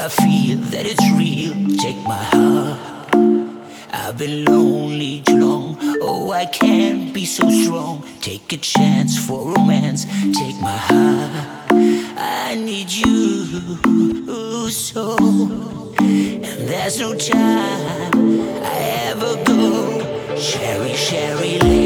I feel that it's real. Take my heart. I've been lonely too long. Oh, I can't be so strong. Take a chance for romance. Take my heart. I need you so. And there's no time I ever go. Cherry, cherry lady.